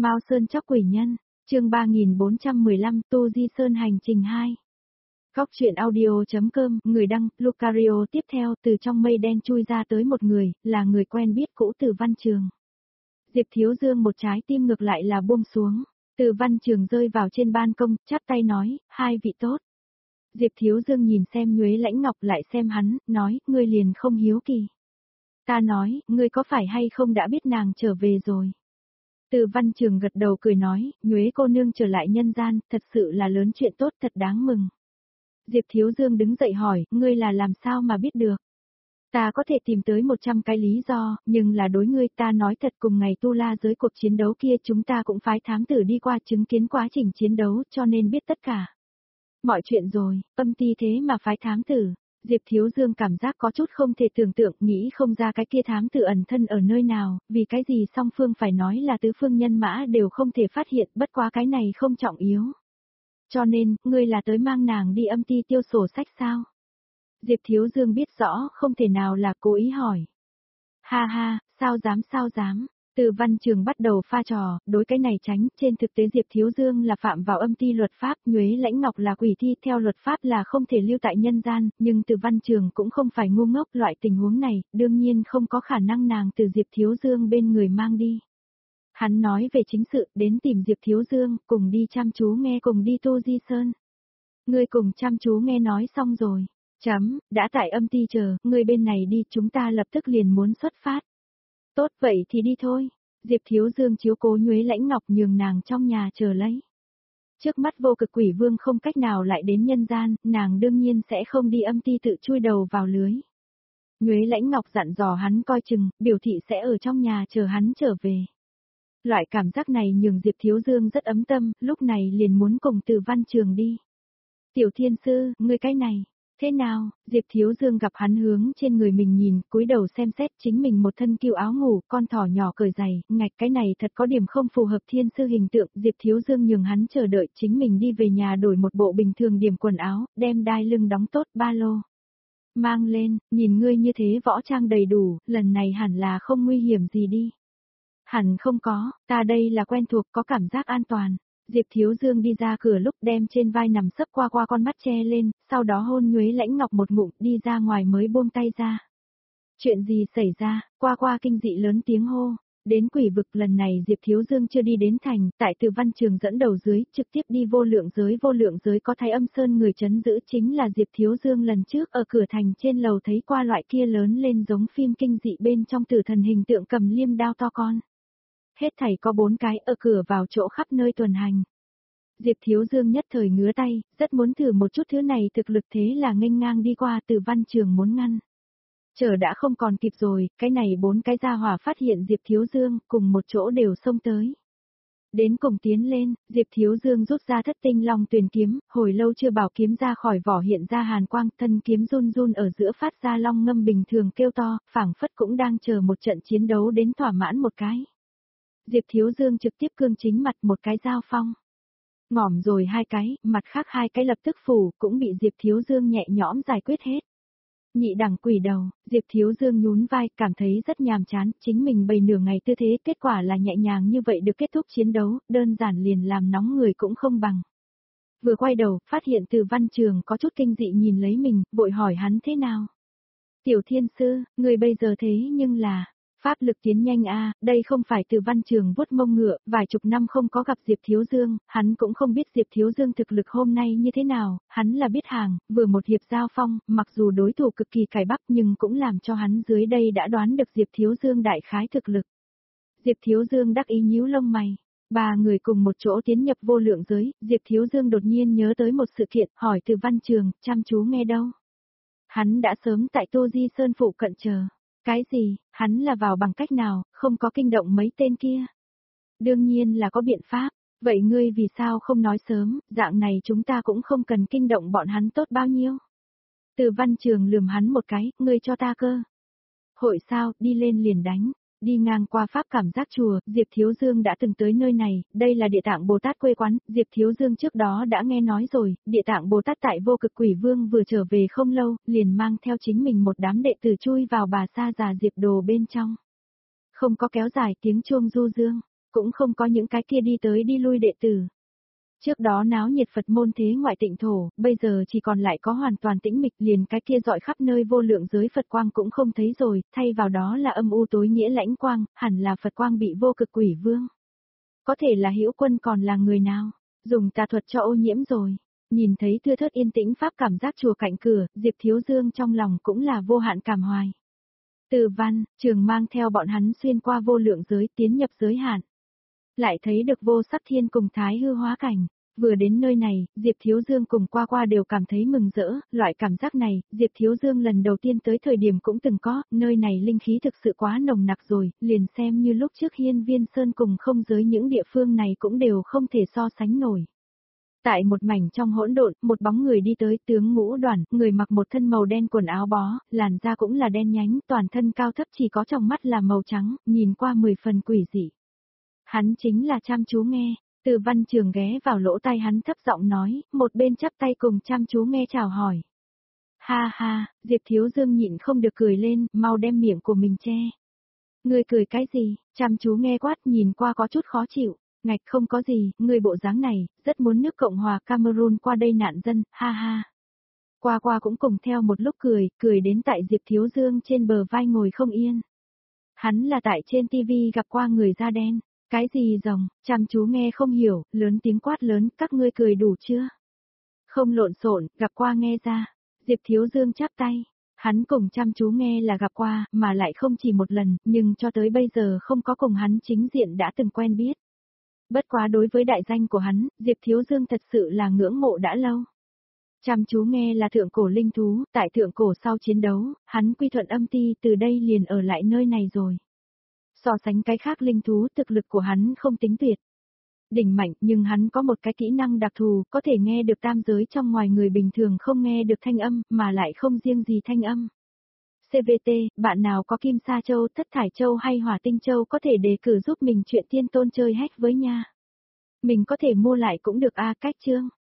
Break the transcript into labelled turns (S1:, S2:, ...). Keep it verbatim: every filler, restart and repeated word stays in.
S1: Mao Sơn chóc quỷ nhân, chương ba nghìn bốn trăm mười lăm Tu Di Sơn hành trình hai. Góc truyện audio.com, người đăng, Lucario. Tiếp theo, từ trong mây đen chui ra tới một người, là người quen biết cũ Từ Văn Trường. Diệp Thiếu Dương một trái tim ngược lại là buông xuống. Từ Văn Trường rơi vào trên ban công, chắp tay nói, hai vị tốt. Diệp Thiếu Dương nhìn xem Nhuế Lãnh Ngọc lại xem hắn, nói, ngươi liền không hiếu kỳ. Ta nói, ngươi có phải hay không đã biết nàng trở về rồi. Từ Văn Trường gật đầu cười nói, Nhuế cô nương trở lại nhân gian, thật sự là lớn chuyện tốt, thật đáng mừng. Diệp Thiếu Dương đứng dậy hỏi, ngươi là làm sao mà biết được? Ta có thể tìm tới một trăm cái lý do, nhưng là đối ngươi ta nói thật, cùng ngày Tu La giới cuộc chiến đấu kia chúng ta cũng phái thám tử đi qua chứng kiến quá trình chiến đấu, cho nên biết tất cả. Mọi chuyện rồi, âm ti thế mà phái thám tử. Diệp Thiếu Dương cảm giác có chút không thể tưởng tượng, nghĩ không ra cái kia thám tử ẩn thân ở nơi nào, vì cái gì song phương phải nói là tứ phương nhân mã đều không thể phát hiện, bất quá cái này không trọng yếu. Cho nên, ngươi là tới mang nàng đi âm ti tiêu sổ sách sao? Diệp Thiếu Dương biết rõ, không thể nào là cố ý hỏi. Ha ha, sao dám sao dám. Từ Văn Trường bắt đầu pha trò, đối cái này tránh, trên thực tế Diệp Thiếu Dương là phạm vào âm ti luật pháp, Nhuế Lãnh Ngọc là quỷ thi, theo luật pháp là không thể lưu tại nhân gian, nhưng Từ Văn Trường cũng không phải ngu ngốc, loại tình huống này, đương nhiên không có khả năng nàng từ Diệp Thiếu Dương bên người mang đi. Hắn nói về chính sự, đến tìm Diệp Thiếu Dương, cùng đi chăm chú nghe, cùng đi Tu Di Sơn. Ngươi cùng chăm chú nghe nói xong rồi, chấm, đã tại âm ti chờ, ngươi bên này đi, chúng ta lập tức liền muốn xuất phát. Tốt vậy thì đi thôi. Diệp Thiếu Dương chiếu cố Nhuế Lãnh Ngọc nhường nàng trong nhà chờ lấy. Trước mắt vô cực quỷ vương không cách nào lại đến nhân gian, nàng đương nhiên sẽ không đi âm ti tự chui đầu vào lưới. Nhuế Lãnh Ngọc dặn dò hắn coi chừng, biểu thị sẽ ở trong nhà chờ hắn trở về. Loại cảm giác này nhường Diệp Thiếu Dương rất ấm tâm, lúc này liền muốn cùng Từ Văn Trường đi. Tiểu Thiên Sư, ngươi cái này. Thế nào, Diệp Thiếu Dương gặp hắn hướng trên người mình nhìn, cúi đầu xem xét chính mình một thân kiêu áo ngủ, con thỏ nhỏ cởi giày, ngạch cái này thật có điểm không phù hợp thiên sư hình tượng, Diệp Thiếu Dương nhường hắn chờ đợi chính mình đi về nhà đổi một bộ bình thường điểm quần áo, đem đai lưng đóng tốt ba lô. Mang lên, nhìn ngươi như thế võ trang đầy đủ, lần này hẳn là không nguy hiểm gì đi. Hẳn không có, ta đây là quen thuộc, có cảm giác an toàn. Diệp Thiếu Dương đi ra cửa lúc đem trên vai nằm sấp qua qua con mắt che lên, sau đó hôn Nhuế Lãnh Ngọc một ngụm, đi ra ngoài mới buông tay ra. Chuyện gì xảy ra, qua qua kinh dị lớn tiếng hô. Đến quỷ vực lần này Diệp Thiếu Dương chưa đi đến thành, tại Từ Văn Trường dẫn đầu dưới, trực tiếp đi vô lượng giới. Vô lượng giới có Thái Âm Sơn người trấn giữ, chính là Diệp Thiếu Dương lần trước ở cửa thành trên lầu thấy qua loại kia lớn lên giống phim kinh dị bên trong tử thần hình tượng cầm liêm đao to con. Hết thảy có bốn cái ở cửa vào chỗ khắp nơi tuần hành. Diệp Thiếu Dương nhất thời ngứa tay, rất muốn thử một chút thứ này thực lực, thế là nghênh ngang đi qua. Từ Văn Trường muốn ngăn. Chờ đã không còn kịp rồi, cái này bốn cái gia hỏa phát hiện Diệp Thiếu Dương, cùng một chỗ đều xông tới. Đến cùng tiến lên, Diệp Thiếu Dương rút ra thất tinh long tuyền kiếm, hồi lâu chưa bảo kiếm ra khỏi vỏ hiện ra hàn quang, thân kiếm run run ở giữa phát ra long ngâm bình thường kêu to, phảng phất cũng đang chờ một trận chiến đấu đến thỏa mãn một cái. Diệp Thiếu Dương trực tiếp cương chính mặt một cái giao phong. Ngỏm rồi hai cái, mặt khác hai cái lập tức phủ, cũng bị Diệp Thiếu Dương nhẹ nhõm giải quyết hết. Nhị đẳng quỷ đầu, Diệp Thiếu Dương nhún vai, cảm thấy rất nhàm chán, chính mình bày nửa ngày tư thế, kết quả là nhẹ nhàng như vậy được kết thúc chiến đấu, đơn giản liền làm nóng người cũng không bằng. Vừa quay đầu, phát hiện Từ Văn Trường có chút kinh dị nhìn lấy mình, vội hỏi hắn thế nào. Tiểu Thiên Sư, người bây giờ thế nhưng là... Pháp lực tiến nhanh a, à, đây không phải Từ Văn Trường vuốt mông ngựa, vài chục năm không có gặp Diệp Thiếu Dương, hắn cũng không biết Diệp Thiếu Dương thực lực hôm nay như thế nào, hắn là biết hàng, vừa một hiệp giao phong, mặc dù đối thủ cực kỳ cải bắc nhưng cũng làm cho hắn dưới đây đã đoán được Diệp Thiếu Dương đại khái thực lực. Diệp Thiếu Dương đắc ý nhíu lông mày, ba người cùng một chỗ tiến nhập vô lượng giới, Diệp Thiếu Dương đột nhiên nhớ tới một sự kiện, hỏi Từ Văn Trường, chăm chú nghe đâu. Hắn đã sớm tại Tu Di Sơn phụ cận chờ. Cái gì, hắn là vào bằng cách nào, không có kinh động mấy tên kia? Đương nhiên là có biện pháp, vậy ngươi vì sao không nói sớm, dạng này chúng ta cũng không cần kinh động bọn hắn tốt bao nhiêu. Từ Văn Trường lườm hắn một cái, ngươi cho ta cơ. Hội sao, đi lên liền đánh. Đi ngang qua pháp cảm giác chùa, Diệp Thiếu Dương đã từng tới nơi này, đây là Địa Tạng Bồ Tát quê quán, Diệp Thiếu Dương trước đó đã nghe nói rồi, Địa Tạng Bồ Tát tại Vô Cực Quỷ Vương vừa trở về không lâu, liền mang theo chính mình một đám đệ tử chui vào Bà Sa Già Diệp Đồ bên trong. Không có kéo dài tiếng chuông du dương, cũng không có những cái kia đi tới đi lui đệ tử. Trước đó náo nhiệt Phật môn thế ngoại tịnh thổ, bây giờ chỉ còn lại có hoàn toàn tĩnh mịch, liền cái kia dọi khắp nơi vô lượng giới Phật quang cũng không thấy rồi, thay vào đó là âm u tối nghĩa lãnh quang, hẳn là Phật quang bị vô cực quỷ vương. Có thể là Hữu Quân còn là người nào, dùng tà thuật cho ô nhiễm rồi. Nhìn thấy thưa thớt yên tĩnh pháp cảm giác chùa cạnh cửa, Diệp Thiếu Dương trong lòng cũng là vô hạn cảm hoài. Từ Văn, Trường mang theo bọn hắn xuyên qua vô lượng giới tiến nhập giới hạn. Lại thấy được vô sắc thiên cùng thái hư hóa cảnh, vừa đến nơi này, Diệp Thiếu Dương cùng qua qua đều cảm thấy mừng rỡ, loại cảm giác này, Diệp Thiếu Dương lần đầu tiên tới thời điểm cũng từng có, nơi này linh khí thực sự quá nồng nặc rồi, liền xem như lúc trước Hiên Viên Sơn cùng không giới những địa phương này cũng đều không thể so sánh nổi. Tại một mảnh trong hỗn độn, một bóng người đi tới, tướng ngũ đoàn, người mặc một thân màu đen quần áo bó, làn da cũng là đen nhánh, toàn thân cao thấp chỉ có trong mắt là màu trắng, nhìn qua mười phần quỷ dị. Hắn chính là chăm chú nghe, Từ Văn Trường ghé vào lỗ tai hắn thấp giọng nói, một bên chắp tay cùng chăm chú nghe chào hỏi. Ha ha, Diệp Thiếu Dương nhịn không được cười lên, mau đem miệng của mình che. Ngươi cười cái gì? Chăm chú nghe quát nhìn qua có chút khó chịu. Ngạch không có gì, người bộ dáng này, rất muốn nước Cộng hòa Cameroon qua đây nạn dân, ha ha. Qua qua cũng cùng theo một lúc cười, cười đến tại Diệp Thiếu Dương trên bờ vai ngồi không yên. Hắn là tại trên tivi gặp qua người da đen, cái gì rồng, chăm chú nghe không hiểu, lớn tiếng quát lớn, các ngươi cười đủ chưa? Không lộn xộn, gặp qua nghe ra. Diệp Thiếu Dương chắp tay. Hắn cùng chăm chú nghe là gặp qua, mà lại không chỉ một lần, nhưng cho tới bây giờ không có cùng hắn chính diện đã từng quen biết. Bất quá đối với đại danh của hắn, Diệp Thiếu Dương thật sự là ngưỡng mộ đã lâu. Chăm chú nghe là thượng cổ linh thú, tại thượng cổ sau chiến đấu, hắn quy thuận âm ti từ đây liền ở lại nơi này rồi. So sánh cái khác linh thú, thực lực của hắn không tính tuyệt. Đỉnh mạnh, nhưng hắn có một cái kỹ năng đặc thù, có thể nghe được tam giới trong ngoài người bình thường không nghe được thanh âm, mà lại không riêng gì thanh âm. xê vê tê, bạn nào có Kim Sa Châu, Thất Thải Châu hay Hỏa Tinh Châu có thể đề cử giúp mình chuyện Thiên Tôn chơi hack với nha. Mình có thể mua lại cũng được a, cách chương.